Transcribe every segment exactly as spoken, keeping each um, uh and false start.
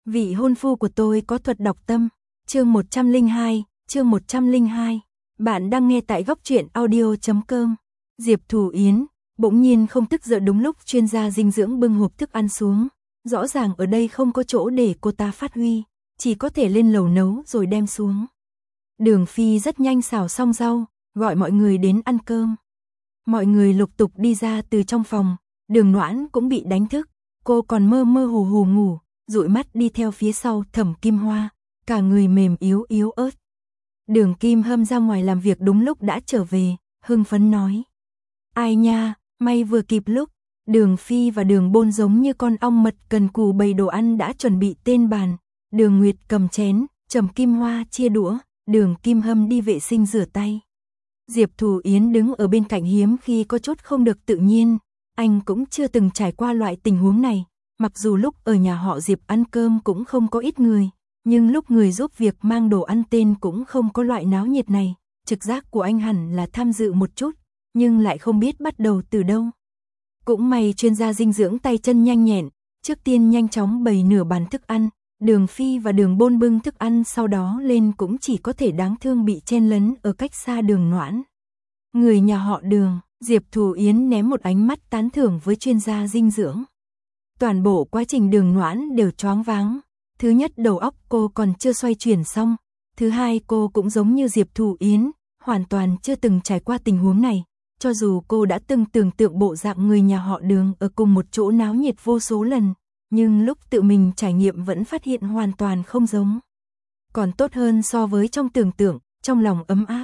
Vị hôn phu của tôi có thuật đọc tâm. Chương một trăm lẻ hai, chương một trăm lẻ hai. Bạn đang nghe tại góc truyện audio chấm com. Diệp Thủ Yến bỗng nhiên không tức giận đúng lúc chuyên gia dinh dưỡng bưng hộp thức ăn xuống. Rõ ràng ở đây không có chỗ để cô ta phát huy, chỉ có thể lên lầu nấu rồi đem xuống. Đường Phi rất nhanh xào xong rau, gọi mọi người đến ăn cơm. Mọi người lục tục đi ra từ trong phòng, Đường Noãn cũng bị đánh thức, cô còn mơ mơ hồ hồ ngủ, dụi mắt đi theo phía sau Thẩm Kim Hoa, cả người mềm yếu yếu ớt. Đường Kim Hâm ra ngoài làm việc đúng lúc đã trở về, hưng phấn nói: "Ai nha, may vừa kịp lúc." Đường Phi và Đường Bôn giống như con ong mật cần cù bày đồ ăn đã chuẩn bị tên bàn. Đường Nguyệt cầm chén, Trầm Kim Hoa chia đũa, Đường Kim Hâm đi vệ sinh rửa tay. Diệp Thủ Yến đứng ở bên cạnh hiếm khi có chút không được tự nhiên, anh cũng chưa từng trải qua loại tình huống này, mặc dù lúc ở nhà họ Diệp ăn cơm cũng không có ít người, nhưng lúc người giúp việc mang đồ ăn tên cũng không có loại náo nhiệt này, trực giác của anh hẳn là tham dự một chút, nhưng lại không biết bắt đầu từ đâu. Cũng may chuyên gia dinh dưỡng tay chân nhanh nhẹn, trước tiên nhanh chóng bày nửa bàn thức ăn, Đường Phi và Đường Bôn bưng thức ăn sau đó lên cũng chỉ có thể đáng thương bị chen lấn ở cách xa Đường Noãn. Người nhà họ Đường, Diệp Thủ Yến ném một ánh mắt tán thưởng với chuyên gia dinh dưỡng. Toàn bộ quá trình Đường Noãn đều choáng váng, thứ nhất đầu óc cô còn chưa xoay chuyển xong, thứ hai cô cũng giống như Diệp Thủ Yến, hoàn toàn chưa từng trải qua tình huống này. Cho dù cô đã từng tưởng tượng bộ dạng người nhà họ Đường ở cùng một chỗ náo nhiệt vô số lần, nhưng lúc tự mình trải nghiệm vẫn phát hiện hoàn toàn không giống. Còn tốt hơn so với trong tưởng tượng, trong lòng ấm áp.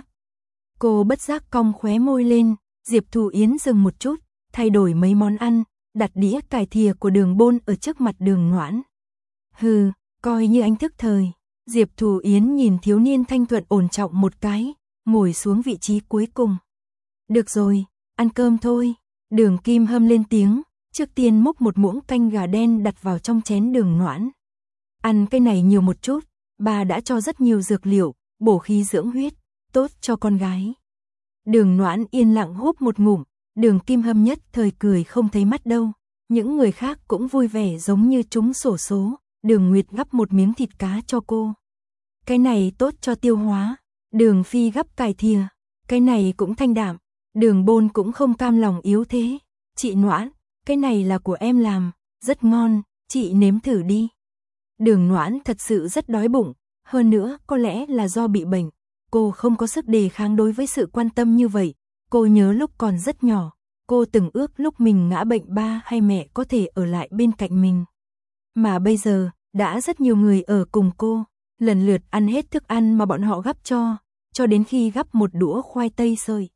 Cô bất giác cong khóe môi lên, Diệp Thủ Yến dừng một chút, thay đổi mấy món ăn, đặt đĩa cải thìa của Đường Bôn ở trước mặt Đường Noãn. Hừ, coi như anh thức thời. Diệp Thủ Yến nhìn thiếu niên thanh thuận ổn trọng một cái, ngồi xuống vị trí cuối cùng. Được rồi, ăn cơm thôi. Đường Kim Hâm lên tiếng, trước tiên múc một muỗng canh gà đen đặt vào trong chén Đường Noãn. Ăn cái này nhiều một chút, bà đã cho rất nhiều dược liệu, bổ khí dưỡng huyết, tốt cho con gái. Đường Noãn yên lặng húp một ngụm, Đường Kim Hâm nhất thời cười không thấy mắt đâu. Những người khác cũng vui vẻ giống như trúng xổ số, Đường Nguyệt gắp một miếng thịt cá cho cô. Cái này tốt cho tiêu hóa. Đường Phi gắp cải thìa, cái này cũng thanh đạm. Đường Bôn cũng không cam lòng yếu thế. Chị Noãn, cái này là của em làm, rất ngon, chị nếm thử đi. Đường Noãn thật sự rất đói bụng, hơn nữa có lẽ là do bị bệnh. Cô không có sức đề kháng đối với sự quan tâm như vậy. Cô nhớ lúc còn rất nhỏ, cô từng ước lúc mình ngã bệnh ba hay mẹ có thể ở lại bên cạnh mình. Mà bây giờ, đã rất nhiều người ở cùng cô, lần lượt ăn hết thức ăn mà bọn họ gắp cho, cho đến khi gắp một đũa khoai tây sợi.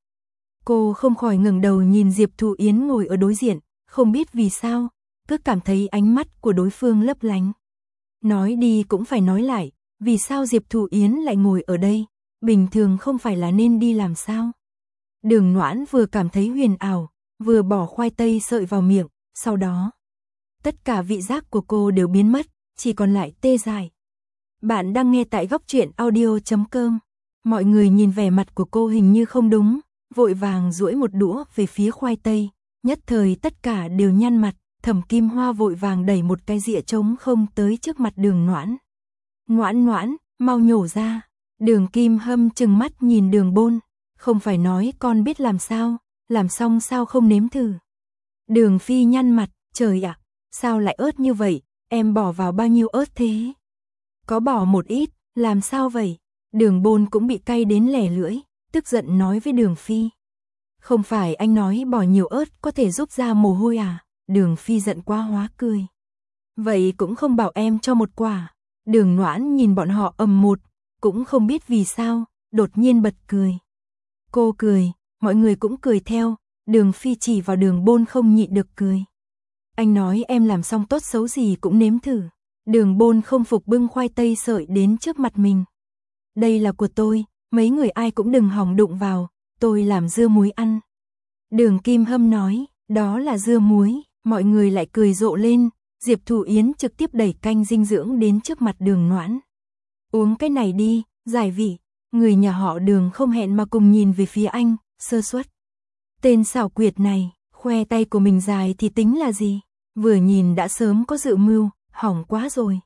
Cô không khỏi ngẩng đầu nhìn Diệp Thủ Yến ngồi ở đối diện, không biết vì sao, cứ cảm thấy ánh mắt của đối phương lấp lánh. Nói đi cũng phải nói lại, vì sao Diệp Thủ Yến lại ngồi ở đây, bình thường không phải là nên đi làm sao? Đường Noãn vừa cảm thấy huyền ảo, vừa bỏ khoai tây sợi vào miệng, sau đó, tất cả vị giác của cô đều biến mất, chỉ còn lại tê dại. Bạn đang nghe tại góc truyện audio chấm com. Mọi người nhìn vẻ mặt của cô hình như không đúng, vội vàng duỗi một đũa về phía khoai tây, nhất thời tất cả đều nhăn mặt. Thẩm Kim Hoa vội vàng đẩy một cái dĩa trống không tới trước mặt Đường Noãn. Noãn Noãn, mau nhổ ra. Đường Kim Hâm trừng mắt nhìn Đường Bôn, không phải nói con biết làm sao, làm xong sao không nếm thử. Đường Phi nhăn mặt, trời ạ, sao lại ớt như vậy, em bỏ vào bao nhiêu ớt thế? Có bỏ một ít, làm sao vậy? Đường Bôn cũng bị cay đến lẻ lưỡi, tức giận nói với Đường Phi. Không phải anh nói bỏ nhiều ớt có thể giúp ra mồ hôi à? Đường Phi giận quá hóa cười. Vậy cũng không bảo em cho một quả. Đường Noãn nhìn bọn họ ầm một, cũng không biết vì sao, đột nhiên bật cười. Cô cười, mọi người cũng cười theo, Đường Phi chỉ vào Đường Bôn không nhịn được cười. Anh nói em làm xong tốt xấu gì cũng nếm thử. Đường Bôn không phục bưng khoai tây sợi đến trước mặt mình. Đây là của tôi, mấy người ai cũng đừng hòng đụng vào, tôi làm dưa muối ăn. Đường Kim Hâm nói, đó là dưa muối, mọi người lại cười rộ lên. Diệp Thủ Yến trực tiếp đẩy canh dinh dưỡng đến trước mặt Đường Noãn. Uống cái này đi, giải vị. Người nhà họ Đường không hẹn mà cùng nhìn về phía anh, sơ suất. Tên xảo quyệt này, khoe tay của mình dài thì tính là gì? Vừa nhìn đã sớm có dự mưu, hỏng quá rồi.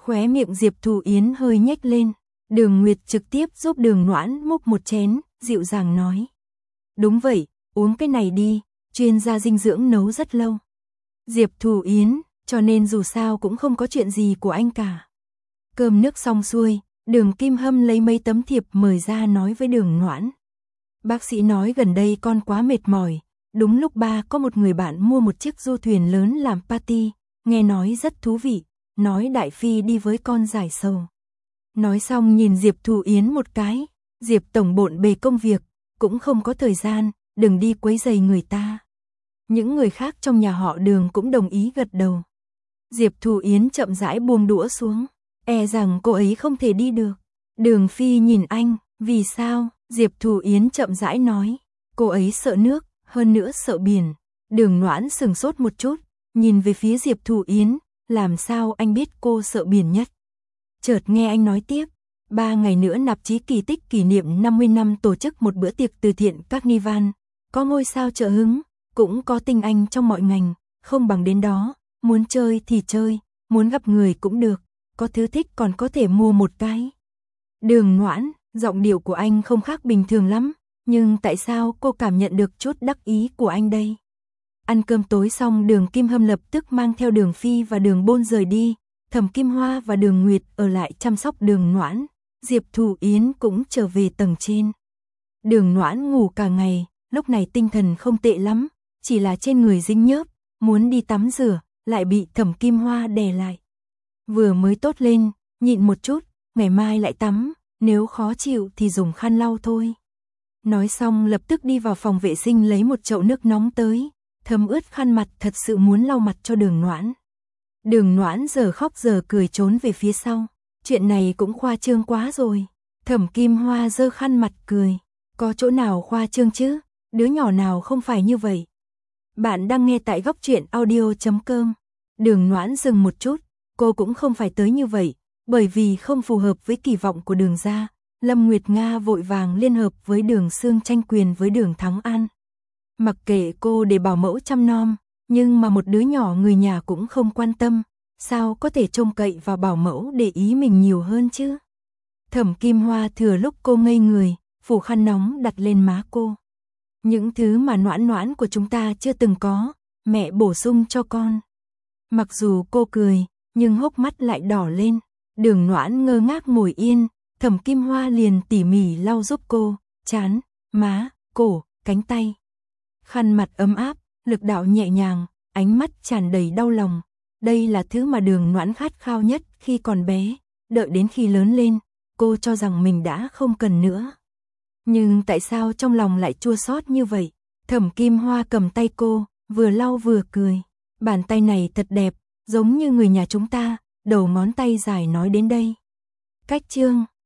Khóe miệng Diệp Thù Yến hơi nhếch lên, Đường Nguyệt trực tiếp giúp Đường Noãn múc một chén, dịu dàng nói. Đúng vậy, uống cái này đi, chuyên gia dinh dưỡng nấu rất lâu. Diệp Thù Yến, cho nên dù sao cũng không có chuyện gì của anh cả. Cơm nước xong xuôi, Đường Kim Hâm lấy mấy tấm thiệp mời ra nói với Đường Noãn. Bác sĩ nói gần đây con quá mệt mỏi, đúng lúc ba có một người bạn mua một chiếc du thuyền lớn làm party, nghe nói rất thú vị, nói Đại Phi đi với con giải sầu. Nói xong nhìn Diệp Thù Yến một cái, Diệp tổng bộn bề công việc, cũng không có thời gian, đừng đi quấy rầy người ta. Những người khác trong nhà họ Đường cũng đồng ý gật đầu. Diệp Thù Yến chậm rãi buông đũa xuống, e rằng cô ấy không thể đi được. Đường Phi nhìn anh, vì sao? Diệp Thù Yến chậm rãi nói, cô ấy sợ nước, hơn nữa sợ biển. Đường Noãn sừng sốt một chút, nhìn về phía Diệp Thù Yến, làm sao anh biết cô sợ biển nhất? Chợt nghe anh nói tiếp, ba ngày nữa nạp chí kỳ tích kỷ niệm năm mươi năm tổ chức một bữa tiệc từ thiện Carnival, có ngôi sao trợ hứng, cũng có tinh anh trong mọi ngành, không bằng đến đó, muốn chơi thì chơi, muốn gặp người cũng được, có thứ thích còn có thể mua một cái. Đường Noãn, giọng điệu của anh không khác bình thường lắm, nhưng tại sao cô cảm nhận được chút đắc ý của anh đây? Ăn cơm tối xong Đường Kim Hâm lập tức mang theo Đường Phi và Đường Bôn rời đi, Thẩm Kim Hoa và Đường Nguyệt ở lại chăm sóc Đường Noãn, Diệp Thù Yến cũng trở về tầng trên. Đường Noãn ngủ cả ngày, lúc này tinh thần không tệ lắm, chỉ là trên người dính nhớp, muốn đi tắm rửa, lại bị Thẩm Kim Hoa đè lại. Vừa mới tốt lên, nhịn một chút, ngày mai lại tắm, nếu khó chịu thì dùng khăn lau thôi. Nói xong lập tức đi vào phòng vệ sinh lấy một chậu nước nóng tới, thấm ướt khăn mặt thật sự muốn lau mặt cho Đường Noãn. Đường Noãn giờ khóc giờ cười trốn về phía sau, chuyện này cũng khoa trương quá rồi. Thẩm Kim Hoa giơ khăn mặt cười, có chỗ nào khoa trương chứ, đứa nhỏ nào không phải như vậy. Bạn đang nghe tại góc truyện audio chấm com. Đường Noãn dừng một chút, cô cũng không phải tới như vậy, bởi vì không phù hợp với kỳ vọng của Đường gia. Lâm Nguyệt Nga vội vàng liên hợp với Đường Sương tranh quyền với Đường Thắng An. Mặc kệ cô để bảo mẫu chăm nom, nhưng mà một đứa nhỏ người nhà cũng không quan tâm, sao có thể trông cậy vào bảo mẫu để ý mình nhiều hơn chứ? Thẩm Kim Hoa thừa lúc cô ngây người, phủ khăn nóng đặt lên má cô. Những thứ mà Noãn Noãn của chúng ta chưa từng có, mẹ bổ sung cho con. Mặc dù cô cười, nhưng hốc mắt lại đỏ lên. Đường Noãn ngơ ngác ngồi yên, Thẩm Kim Hoa liền tỉ mỉ lau giúp cô, trán, má, cổ, cánh tay. Khăn mặt ấm áp, lực đạo nhẹ nhàng, ánh mắt tràn đầy đau lòng. Đây là thứ mà Đường Noãn khát khao nhất khi còn bé, đợi đến khi lớn lên, cô cho rằng mình đã không cần nữa. Nhưng tại sao trong lòng lại chua xót như vậy? Thẩm Kim Hoa cầm tay cô, vừa lau vừa cười. Bàn tay này thật đẹp, giống như người nhà chúng ta, đầu ngón tay dài nói đến đây. Cách chương